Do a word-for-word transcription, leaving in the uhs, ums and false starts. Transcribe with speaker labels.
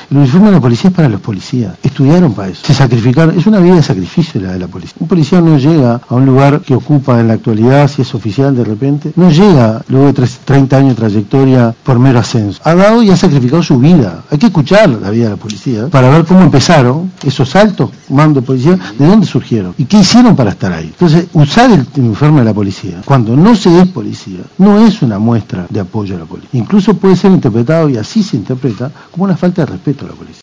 Speaker 1: El uniforme de la policía es para los policías. Estudiaron para eso. Se sacrificaron. Es una vida de sacrificio la de la policía. Un policía no llega a un lugar que ocupa en la actualidad, si es oficial de repente, no llega luego de treinta años de trayectoria por mero ascenso. Ha dado y ha sacrificado su vida. Hay que escuchar la vida de la policía para ver cómo empezaron esos altos mandos de policía, de dónde surgieron y qué hicieron para estar ahí. Entonces, usar el uniforme de la policía cuando no se es policía no es una muestra de apoyo a la policía. Incluso puede ser interpretado, y así se interpreta, como una falta de respeto a la policía.